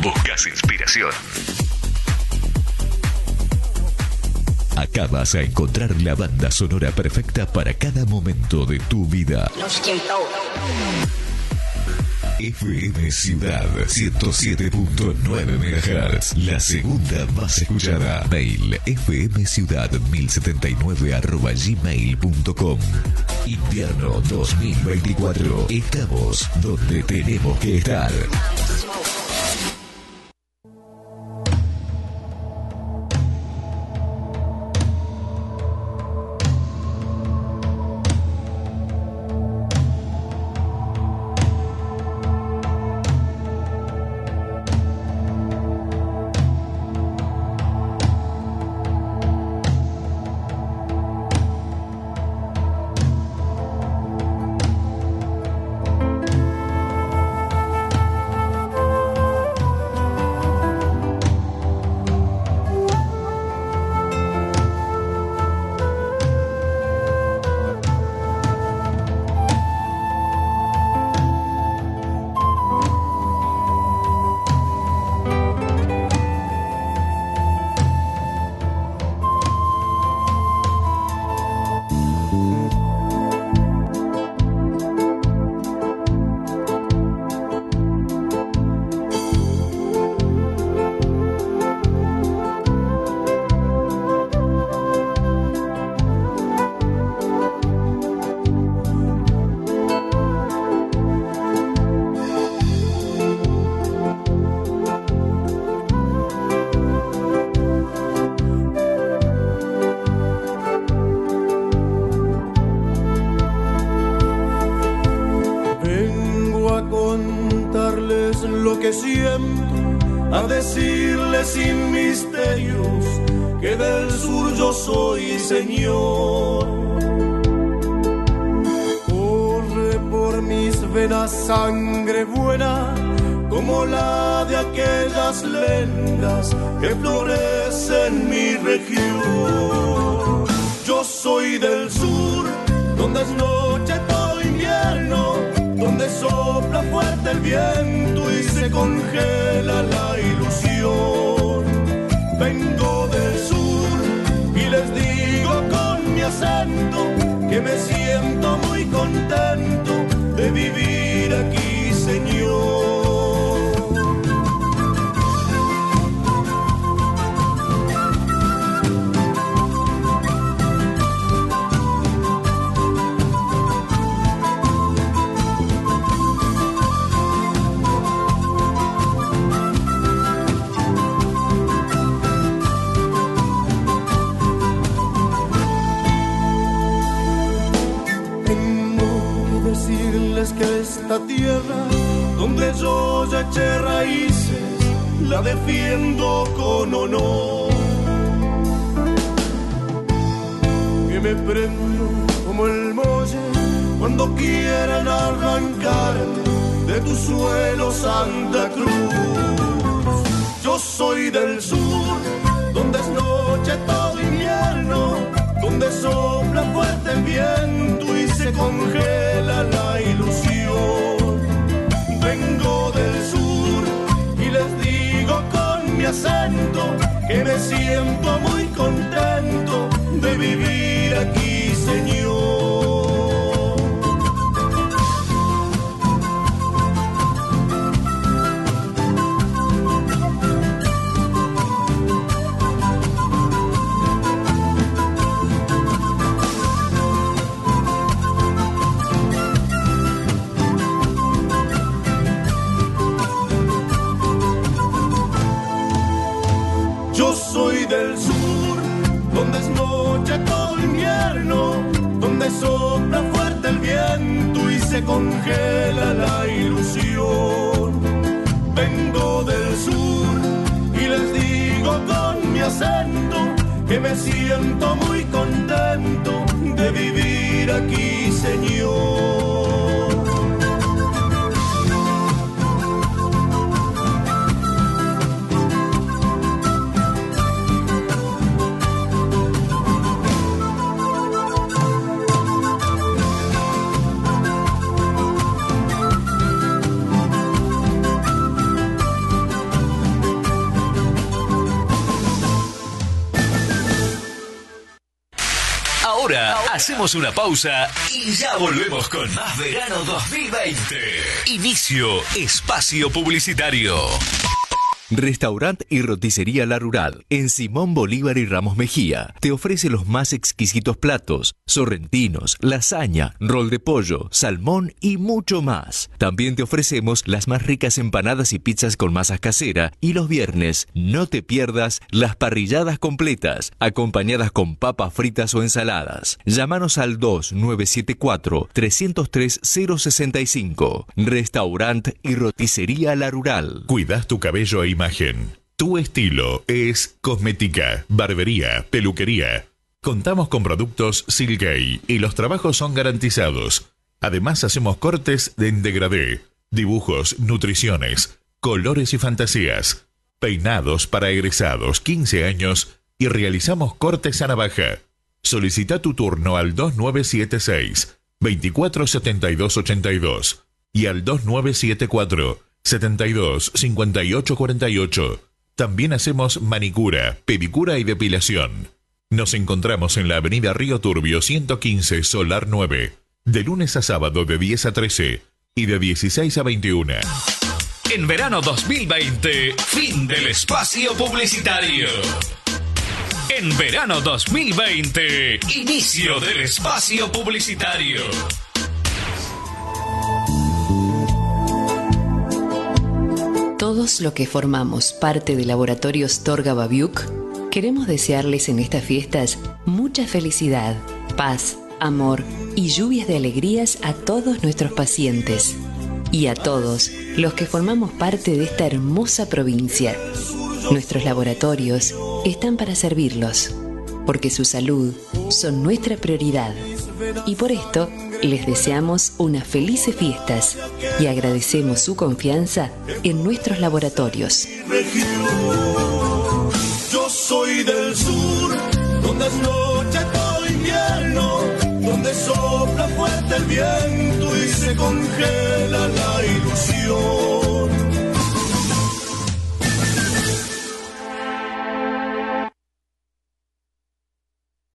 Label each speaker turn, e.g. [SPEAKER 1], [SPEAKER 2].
[SPEAKER 1] ¿Buscas inspiración? Acá vas a encontrar la banda sonora perfecta para cada momento de tu vida. FM Ciudad 107.9 MHz, la segunda más escuchada. Mail fmciudad1079@gmail.com. Invierno 2024. Estamos donde tenemos que estar.
[SPEAKER 2] Sangre buena como la de aquellas lendas que florecen en mi región. Yo soy del sur, donde es noche todo invierno, donde sopla fuerte el viento y se congela la ilusión. Vengo del sur y les digo con mi acento que me siento muy contento de vivir aquí, Señor. Que esta tierra donde yo ya eché raíces la defiendo con honor, que me prendo como el muelle cuando quieran arrancarme de tu suelo, Santa Cruz. Yo soy del sur, donde es noche todo invierno, donde sopla fuerte el viento y se congela la ilusión. Vengo del sur y les digo con mi acento que me siento muy contento de vivir aquí, Señor. Soy del sur, donde es noche todo invierno, donde sopla fuerte el viento y se congela la ilusión. Vengo del sur y les digo con mi acento que me siento muy contento de vivir aquí, Señor.
[SPEAKER 1] Hacemos una pausa y ya volvemos con más Verano 2020. Inicio espacio publicitario.
[SPEAKER 3] Restaurant y roticería La Rural, en Simón Bolívar y Ramos Mejía, te ofrece los más exquisitos platos, sorrentinos, lasaña, rol de pollo, salmón y mucho más. También te ofrecemos las más ricas empanadas y pizzas con masa casera, y los viernes no te pierdas las parrilladas completas, acompañadas con papas fritas o ensaladas. Llámanos al 2974-303-065. Restaurant y roticería La Rural.
[SPEAKER 4] Cuidas tu cabello e imagen. Tu estilo es cosmética, barbería, peluquería. Contamos con productos Silgay y los trabajos son garantizados. Además hacemos cortes en degradé, dibujos, nutriciones, colores y fantasías, peinados para egresados 15 años y realizamos cortes a navaja. Solicita tu turno al 2976 247282 y al 2974 72 58 48. También hacemos manicura, pedicura y depilación. Nos encontramos en la avenida Río Turbio 115 Solar 9, de lunes a sábado de 10 a 13 y de 16 a 21.
[SPEAKER 1] En verano 2020, fin del espacio publicitario. En verano 2020, inicio del espacio publicitario.
[SPEAKER 5] Todos los que formamos parte de Laboratorios Torga Babiuk, queremos desearles en estas fiestas mucha felicidad, paz, amor y lluvias de alegrías a todos nuestros pacientes y a todos los que formamos parte de esta hermosa provincia. Nuestros laboratorios están para servirlos, porque su salud son nuestra prioridad. Y por esto les deseamos unas felices fiestas y agradecemos su confianza en nuestros laboratorios.
[SPEAKER 2] Yo soy del sur, donde es noche, todo invierno, donde sopla fuerte el viento y se congela la ilusión.